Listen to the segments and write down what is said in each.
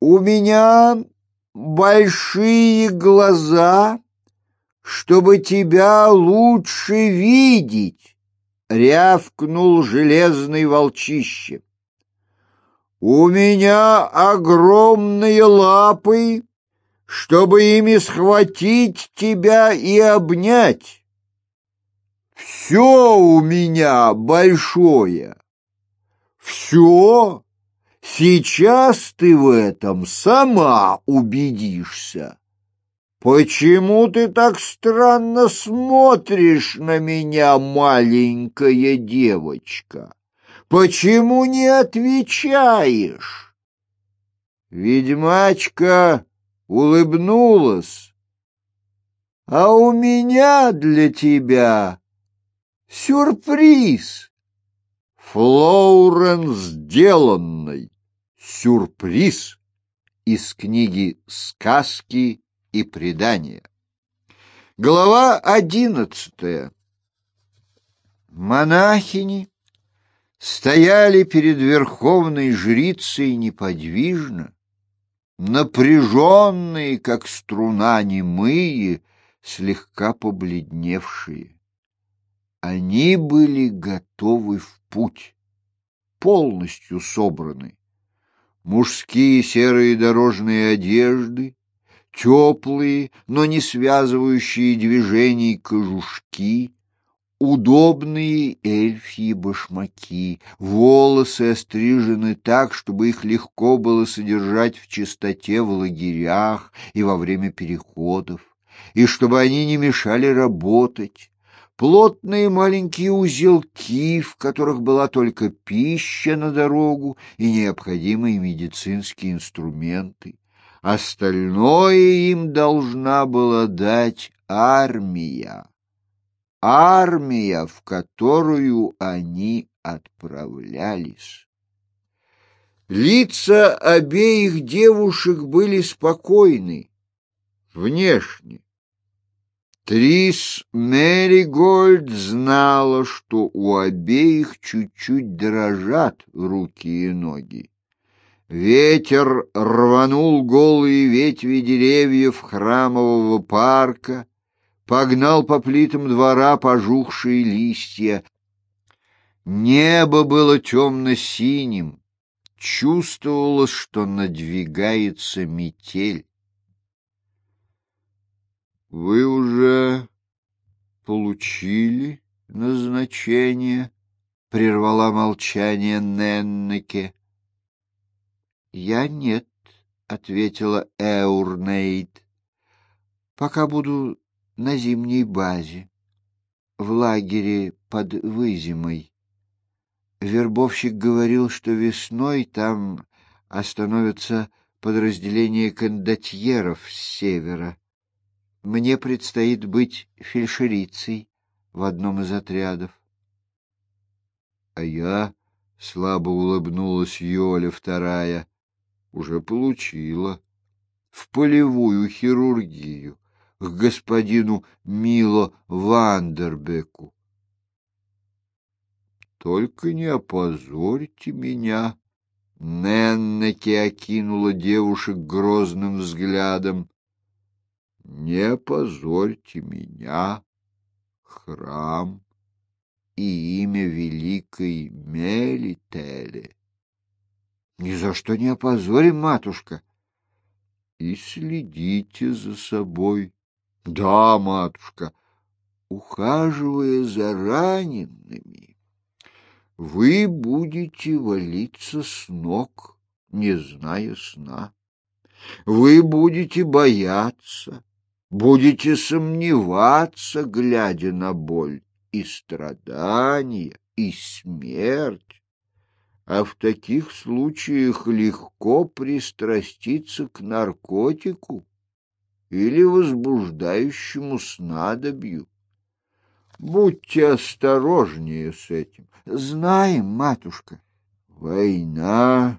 У меня большие глаза, чтобы тебя лучше видеть, — рявкнул железный волчище. У меня огромные лапы, чтобы ими схватить тебя и обнять. Все у меня большое. Все. Сейчас ты в этом сама убедишься. Почему ты так странно смотришь на меня, маленькая девочка? Почему не отвечаешь? Ведьмачка улыбнулась. А у меня для тебя сюрприз. Флоуренс сделанный сюрприз из книги «Сказки и предания». Глава 11. Монахини стояли перед верховной жрицей неподвижно, напряженные, как струна, немые, слегка побледневшие. Они были готовы в путь, полностью собраны. Мужские серые дорожные одежды, теплые, но не связывающие движений кожушки, удобные эльфьи башмаки, волосы острижены так, чтобы их легко было содержать в чистоте в лагерях и во время переходов, и чтобы они не мешали работать. Плотные маленькие узелки, в которых была только пища на дорогу и необходимые медицинские инструменты. Остальное им должна была дать армия. Армия, в которую они отправлялись. Лица обеих девушек были спокойны, внешне. Трис Меригольд знала, что у обеих чуть-чуть дрожат руки и ноги. Ветер рванул голые ветви деревьев храмового парка, погнал по плитам двора пожухшие листья. Небо было темно-синим, чувствовалось, что надвигается метель. «Вы уже получили назначение?» — прервала молчание Неннеке. «Я нет», — ответила Эурнейд. «Пока буду на зимней базе, в лагере под Вызимой. Вербовщик говорил, что весной там остановятся подразделения кондотьеров с севера. Мне предстоит быть фельдшерицей в одном из отрядов». «А я», — слабо улыбнулась Йоля вторая, — «уже получила в полевую хирургию к господину Мило Вандербеку». «Только не опозорьте меня», — Неннеке окинула девушек грозным взглядом. «Не опозорьте меня, храм и имя великой Мелителе». «Ни за что не опозорим, матушка». «И следите за собой». «Да, матушка». «Ухаживая за ранеными, вы будете валиться с ног, не зная сна. Вы будете бояться, будете сомневаться, глядя на боль и страдания, и смерть. А в таких случаях легко пристраститься к наркотику или возбуждающему снадобью. Будьте осторожнее с этим». «Знаем, матушка». «Война,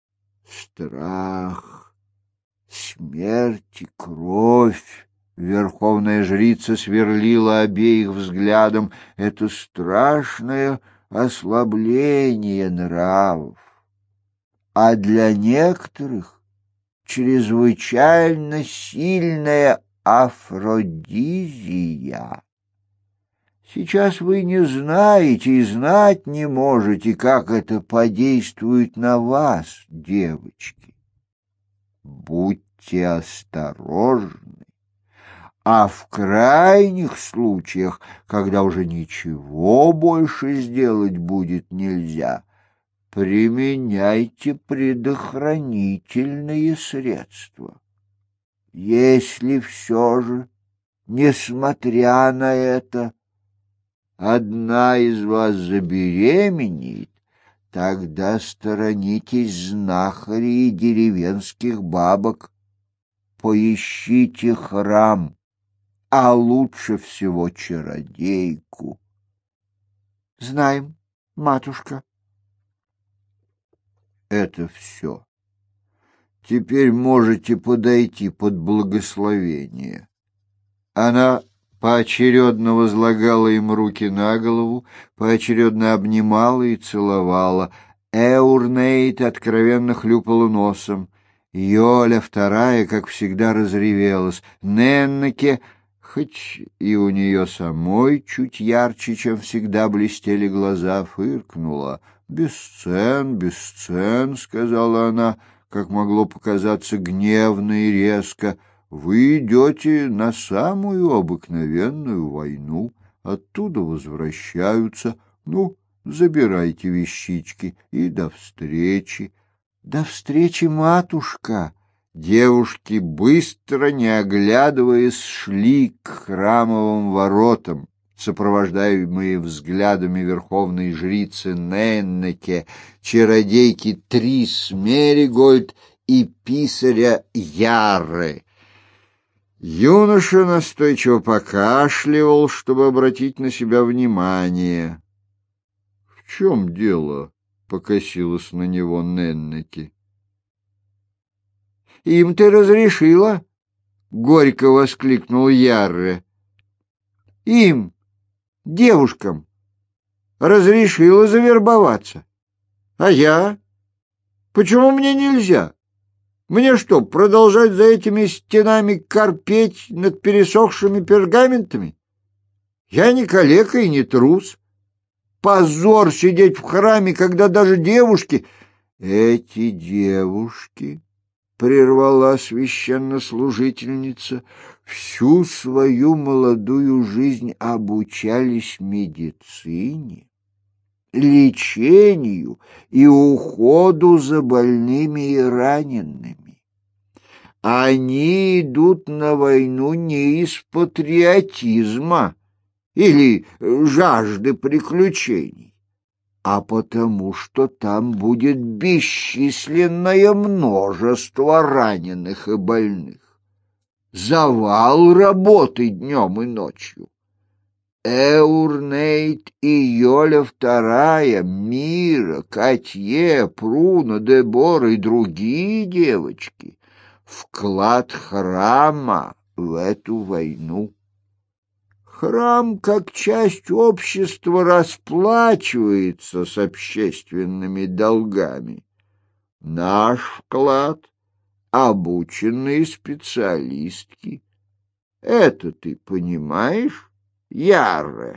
страх, смерть и кровь». Верховная жрица сверлила обеих взглядом. «Это страшное ослабление нравов. А для некоторых чрезвычайно сильная афродизия. Сейчас вы не знаете и знать не можете, как это подействует на вас, девочки. Будьте осторожны, а в крайних случаях, когда уже ничего больше сделать будет нельзя, применяйте предохранительные средства. Если все же, несмотря на это, одна из вас забеременеет, тогда сторонитесь знахарей и деревенских бабок. Поищите храм, а лучше всего чародейку. — Знаем, матушка. — Это все. Теперь можете подойти под благословение. Она поочередно возлагала им руки на голову, поочередно обнимала и целовала. Эурнейт откровенно хлюпала носом. Йоля вторая, как всегда, разревелась. Неннеке, хоть и у нее самой чуть ярче, чем всегда, блестели глаза, фыркнула. «Без сцен», — сказала она, как могло показаться, гневно и резко. «Вы идете на самую обыкновенную войну, оттуда возвращаются. Ну, забирайте вещички и до встречи». «До встречи, матушка!» Девушки, быстро, не оглядываясь, шли к храмовым воротам, сопровождаемые взглядами верховной жрицы Неннеке, чародейки Трис Меригольд и писаря Ярры. Юноша настойчиво покашливал, чтобы обратить на себя внимание. — В чем дело? — покосилась на него Неннеке. — Им ты разрешила? — горько воскликнул Ярре. — Им, девушкам, разрешила завербоваться. А я? Почему мне нельзя? Мне что, продолжать за этими стенами корпеть над пересохшими пергаментами? Я не калека и не трус. Позор сидеть в храме, когда даже девушки... Эти девушки, — прервала священнослужительница, — всю свою молодую жизнь обучались медицине, лечению и уходу за больными и ранеными. Они идут на войну не из патриотизма или жажды приключений, а потому что там будет бесчисленное множество раненых и больных. Завал работы днем и ночью. Эурнейт и Йоля вторая, Мира, Катье, Пруна, Дебора и другие девочки — вклад храма в эту войну. Храм, как часть общества, расплачивается с общественными долгами. Наш вклад — обученные специалистки. Это ты понимаешь, Ярре?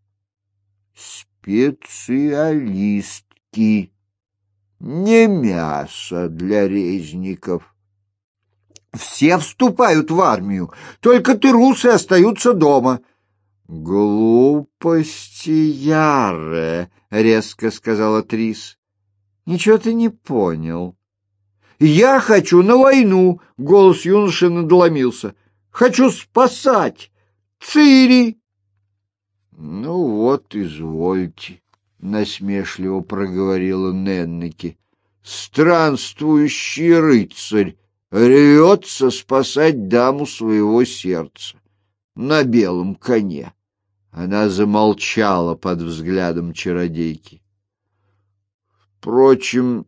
Специалистки. Не мясо для резников. Все вступают в армию, только трусы остаются дома. — Глупости, Ярре, — резко сказала Трис. — Ничего ты не понял. — Я хочу на войну, — голос юноши надломился. — Хочу спасать Цири. — Ну вот, извольте, — насмешливо проговорила Неннеке. — Странствующий рыцарь рвется спасать даму своего сердца на белом коне. Она замолчала под взглядом чародейки. — Впрочем,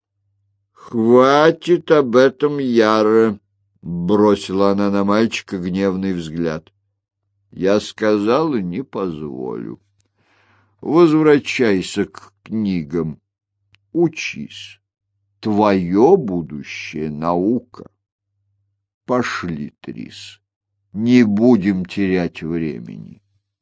хватит об этом, Яра, — бросила она на мальчика гневный взгляд. — Я сказала, не позволю. Возвращайся к книгам, учись. Твое будущее — наука. Пошли, Трис, не будем терять времени.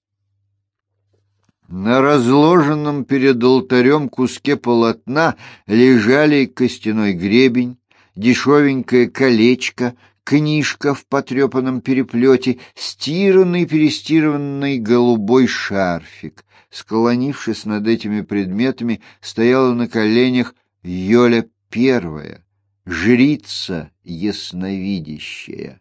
На разложенном перед алтарем куске полотна лежали костяной гребень, дешевенькое колечко, книжка в потрепанном переплете, стиранный-перестиранный голубой шарфик. Склонившись над этими предметами, стояла на коленях Йоля первая, жрица ясновидящая.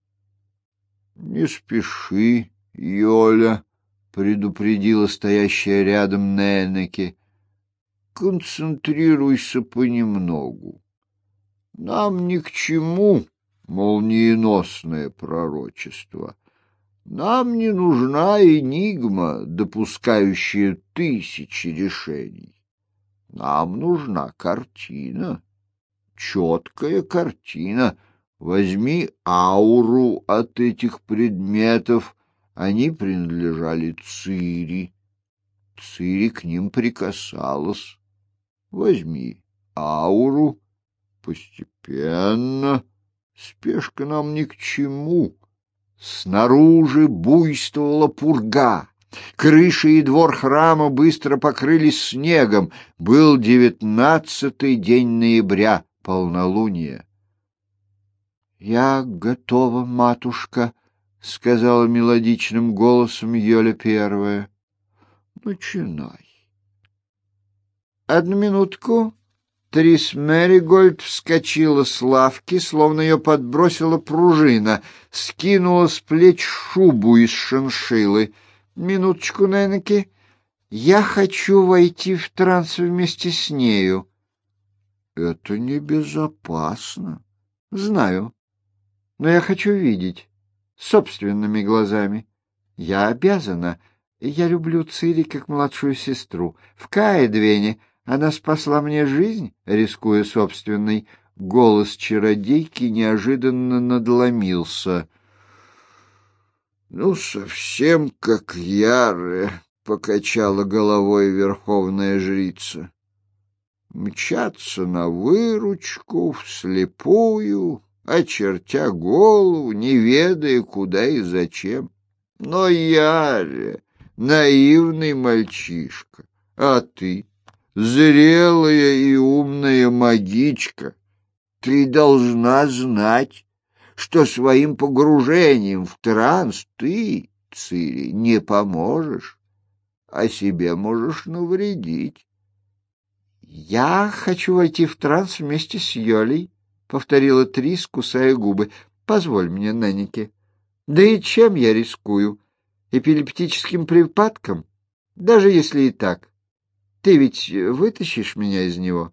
— Не спеши, Йоля, — предупредила стоящая рядом Ненеке. — Концентрируйся понемногу. Нам ни к чему молниеносное пророчество. Нам не нужна энигма, допускающая тысячи решений. Нам нужна картина, четкая картина. Возьми ауру от этих предметов. Они принадлежали Цири. Цири к ним прикасалась. Возьми ауру постепенно. Спешка нам ни к чему. Снаружи буйствовала пурга. Крыша и двор храма быстро покрылись снегом. Был 19-й день ноября, полнолуние. — Я готова, матушка, — сказала мелодичным голосом Йоля первая. — Начинай. Одну минутку. Трис Мэригольд вскочила с лавки, словно ее подбросила пружина, скинула с плеч шубу из шиншиллы. — Минуточку, Ненеке. Я хочу войти в транс вместе с нею. — Это небезопасно. — Знаю. Но я хочу видеть собственными глазами. Я обязана. Я люблю Цири как младшую сестру. В Каэдвене она спасла мне жизнь, рискуя собственной. Голос чародейки неожиданно надломился. — Ну, совсем как Яре, — покачала головой верховная жрица. — Мчаться на выручку, вслепую, очертя голову, не ведая, куда и зачем. Но Яре — наивный мальчишка, а ты — зрелая и умная магичка. Ты должна знать, что своим погружением в транс ты, Цири, не поможешь, а себе можешь навредить. — Я хочу войти в транс вместе с Йолей, — повторила Трис, кусая губы. — Позволь мне, Ненеке. Да и чем я рискую? Эпилептическим припадком? Даже если и так. Ты ведь вытащишь меня из него?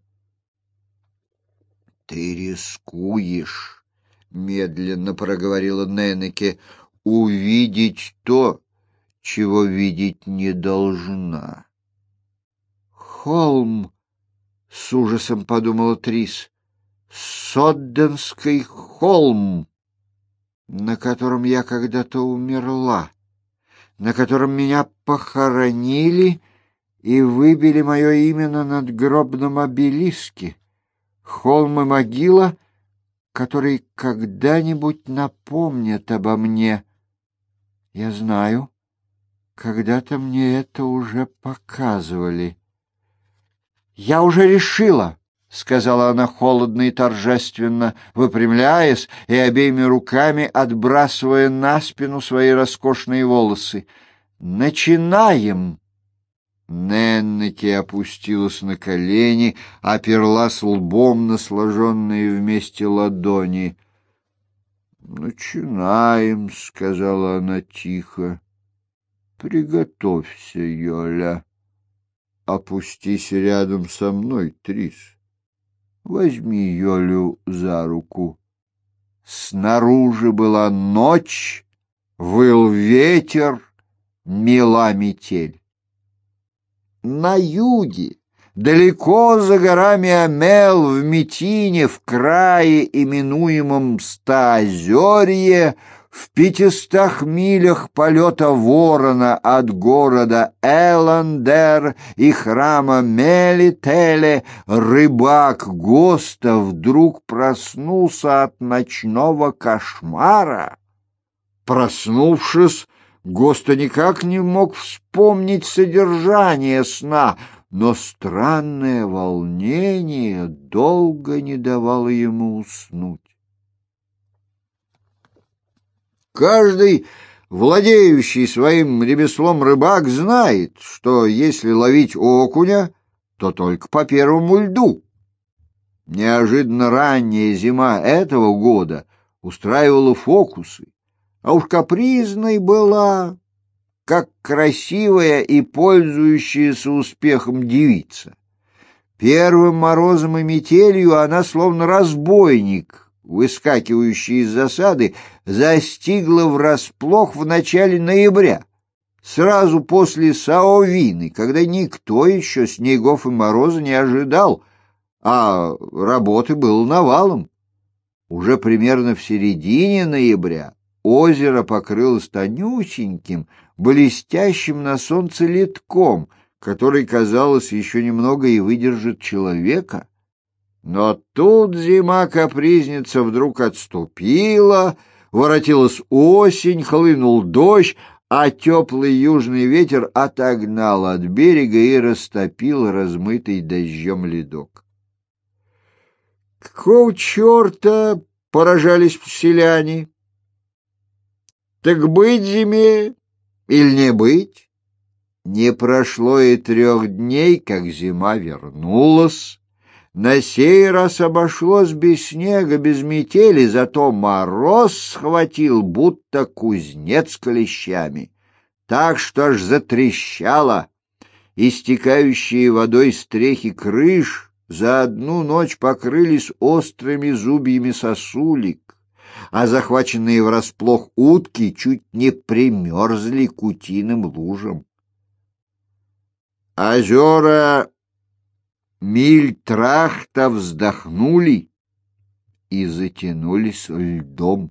— Ты рискуешь, — медленно проговорила Ненеке, — увидеть то, чего видеть не должна. — Холм, — с ужасом подумала Трис, — Содденский холм, на котором я когда-то умерла, на котором меня похоронили и выбили мое имя на надгробном обелиске. Холм и могила, которые когда-нибудь напомнят обо мне. Я знаю, когда-то мне это уже показывали. — Я уже решила, — сказала она холодно и торжественно, выпрямляясь и обеими руками отбрасывая на спину свои роскошные волосы. — Начинаем! Неннеке опустилась на колени, оперлась лбом на сложенные вместе ладони. — Начинаем, — сказала она тихо. — Приготовься, Йоля. Опустись рядом со мной, Трис. Возьми Йолю за руку. Снаружи была ночь, выл ветер, мела метель. На юге, Далеко за горами Амел, в Метине, в крае, именуемом Стаозерье, в 500 милях полета ворона от города Эландер и храма Мелителе, рыбак Госта вдруг проснулся от ночного кошмара. Проснувшись, Госта никак не мог вспомнить содержание сна, но странное волнение долго не давало ему уснуть. Каждый, владеющий своим ремеслом рыбак, знает, что если ловить окуня, то только по первому льду. Неожиданно ранняя зима этого года устраивала фокусы, а уж капризной была, как красивая и пользующаяся успехом девица. Первым морозом и метелью она, словно разбойник, выскакивающий из засады, застигла врасплох в начале ноября, сразу после Саовины, когда никто еще снегов и мороза не ожидал, а работы было навалом. Уже примерно в середине ноября озеро покрылось тонюсеньким, блестящим на солнце ледком, который, казалось, еще немного и выдержит человека. Но тут зима-капризница вдруг отступила, воротилась осень, хлынул дождь, а теплый южный ветер отогнал от берега и растопил размытый дождем ледок. Какого черта, поражались селяне? Так быть зиме или не быть? Не прошло и 3 дней, как зима вернулась. На сей раз обошлось без снега, без метели, зато мороз схватил, будто кузнец клещами. Так что аж затрещало. Истекающие водой стрехи крыш за одну ночь покрылись острыми зубьями сосулек, а захваченные врасплох утки чуть не примерзли к утиным лужам. Озера Мильтрахта вздохнули и затянулись льдом.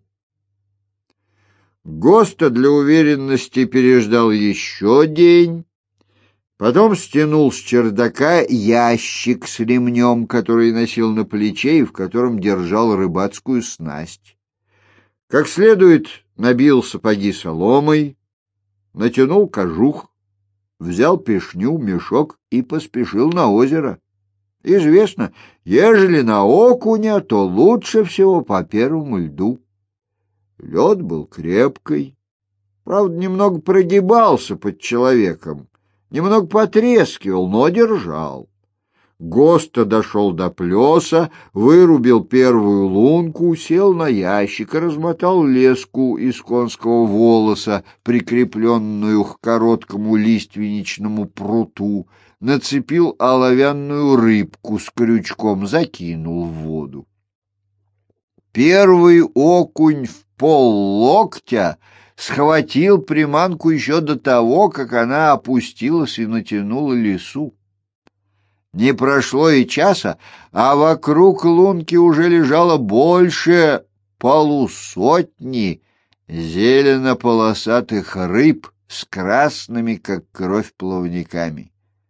Госта для уверенности переждал еще день, потом стянул с чердака ящик с ремнем, который носил на плече и в котором держал рыбацкую снасть. Как следует набил сапоги соломой, натянул кожух, взял пешню, мешок и поспешил на озеро. Известно, ежели на окуня, то лучше всего по первому льду. Лед был крепкий, правда, немного прогибался под человеком, немного потрескивал, но держал. Госта дошел до плеса, вырубил первую лунку, сел на ящик и размотал леску из конского волоса, прикрепленную к короткому лиственничному пруту, нацепил оловянную рыбку с крючком, закинул в воду. Первый окунь в поллоктя схватил приманку еще до того, как она опустилась и натянула лесу. Не прошло и часа, а вокруг лунки уже лежало больше полусотни зелено-полосатых рыб с красными, как кровь, плавниками.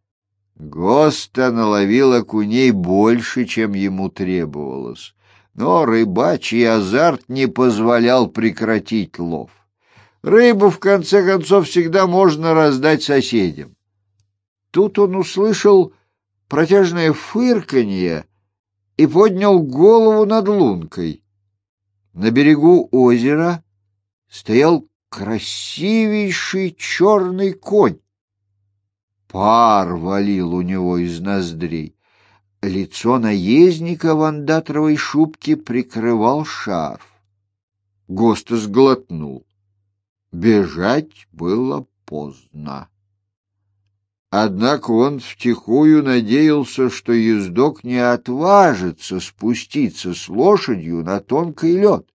Госта наловил окуней больше, чем ему требовалось, но рыбачий азарт не позволял прекратить лов. Рыбу, в конце концов, всегда можно раздать соседям. Тут он услышал протяжное фырканье и поднял голову над лункой. На берегу озера стоял красивейший черный конь. Пар валил у него из ноздрей. Лицо наездника в андатровой шубке прикрывал шарф. Госта сглотнул. Бежать было поздно. Однако он втихую надеялся, что ездок не отважится спуститься с лошадью на тонкий лед.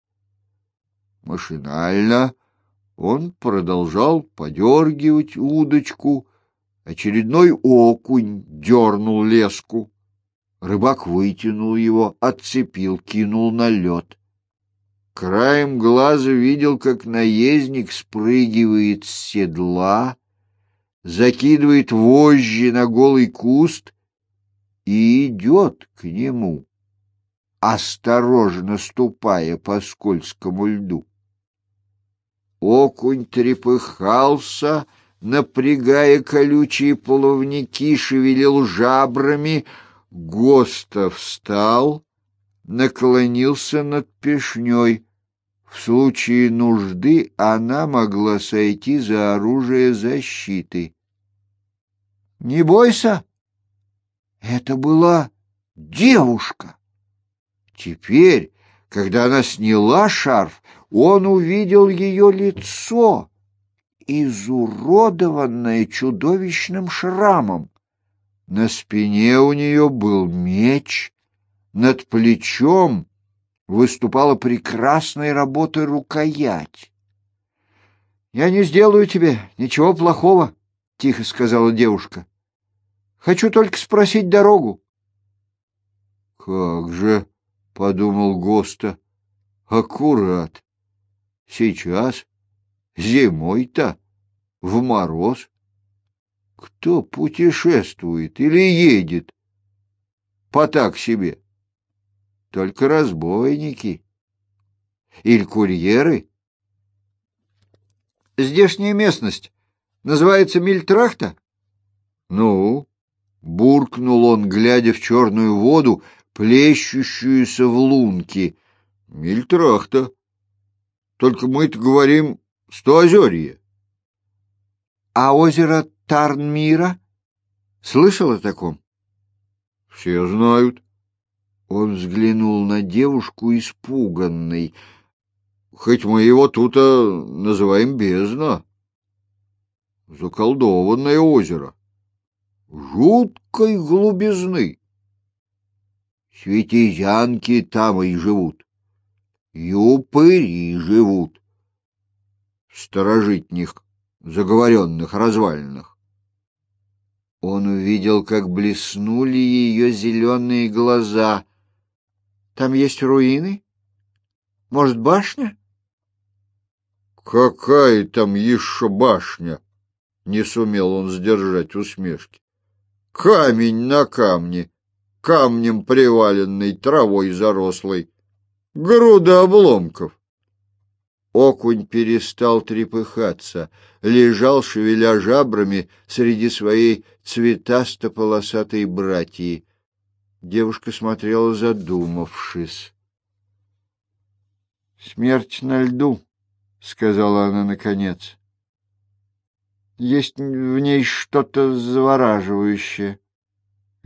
Машинально он продолжал подергивать удочку, Очередной окунь дернул леску. Рыбак вытянул его, отцепил, кинул на лед. Краем глаза видел, как наездник спрыгивает с седла, закидывает вожжи на голый куст и идет к нему, осторожно ступая по скользкому льду. Окунь трепыхался, напрягая колючие плавники, шевелил жабрами. Госта встал, наклонился над пешней. В случае нужды она могла сойти за оружие защиты. — Не бойся! Это была девушка. Теперь, когда она сняла шарф, он увидел ее лицо, изуродованное чудовищным шрамом. На спине у нее был меч, над плечом выступала прекрасной работы рукоять. — Я не сделаю тебе ничего плохого, — тихо сказала девушка. — Хочу только спросить дорогу. — Как же, — подумал Госта, — аккурат. Сейчас, зимой-то, в мороз. Кто путешествует или едет? По так себе. Только разбойники. Или курьеры. Здешняя местность называется Мильтрахта? Ну, буркнул он, глядя в черную воду, плещущуюся в лунке. Мильтрахта. Только мы-то говорим Стоозерье. А озеро Тарнмира? Слышал о таком? Все знают. Он взглянул на девушку, испуганный. Хоть мы его тут называем бездна. Заколдованное озеро. Жуткой глубизны. Светизянки там и живут. И упыри живут. В старожитних, заговоренных развалинах. Он увидел, как блеснули ее зеленые глаза. Там есть руины? Может, башня? Какая там еще башня? Не сумел он сдержать усмешки. Камень на камне, камнем приваленный, травой зарослый. Груда обломков. Окунь перестал трепыхаться, лежал, шевеля жабрами, среди своей цветасто-полосатой братьи. Девушка смотрела, задумавшись. — Смерть на льду, — сказала она наконец. — Есть в ней что-то завораживающее. —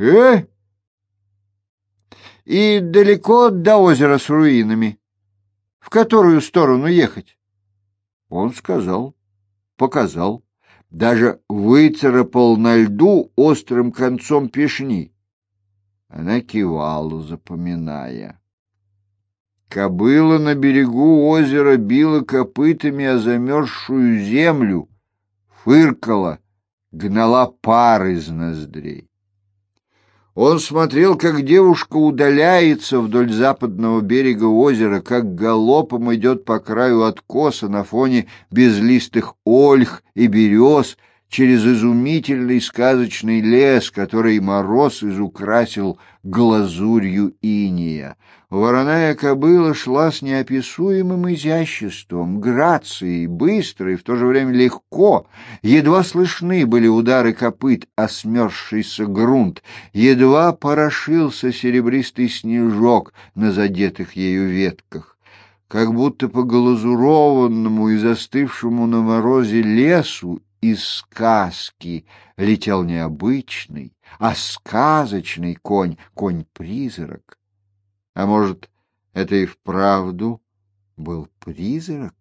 И далеко до озера с руинами. В которую сторону ехать? Он сказал, показал, даже выцарапал на льду острым концом пешни. Она кивала, запоминая. Кобыла на берегу озера била копытами о замерзшую землю, фыркала, гнала пар из ноздрей. Он смотрел, как девушка удаляется вдоль западного берега озера, как галопом идет по краю откоса на фоне безлистых ольх и берез через изумительный сказочный лес, который мороз изукрасил глазурью инея. Вороная кобыла шла с неописуемым изяществом, грацией, быстро и в то же время легко. Едва слышны были удары копыт о смерзшийся грунт, едва порошился серебристый снежок на задетых ею ветках. Как будто по глазурованному и застывшему на морозе лесу из сказки летел необычный, а сказочный конь, конь-призрак. А может, это и вправду был призрак?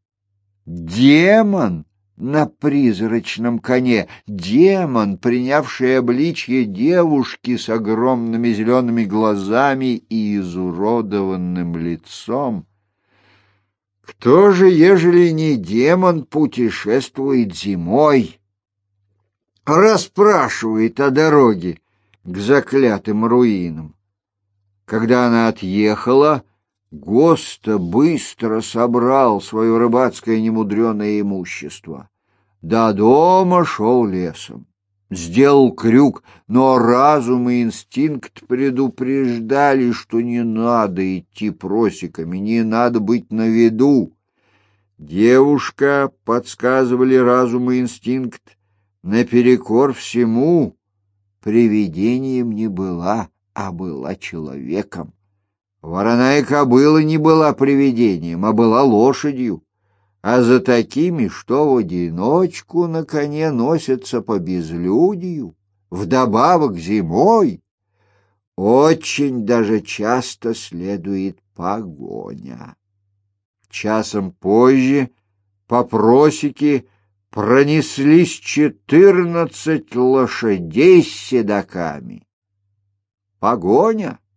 Демон на призрачном коне, демон, принявший обличье девушки с огромными зелеными глазами и изуродованным лицом. Кто же, ежели не демон, путешествует зимой? расспрашивает о дороге к заклятым руинам. Когда она отъехала, Госта быстро собрал свое рыбацкое немудреное имущество. До дома шел лесом. Сделал крюк, но разум и инстинкт предупреждали, что не надо идти просеками, не надо быть на виду. Девушка, подсказывали разум и инстинкт, наперекор всему, привидением не была, а была человеком. Вороная кобыла не была привидением, а была лошадью. А за такими, что в одиночку на коне носятся по безлюдью, вдобавок зимой, очень даже часто следует погоня. Часом позже по просеке пронеслись 14 лошадей с седаками. Погоня!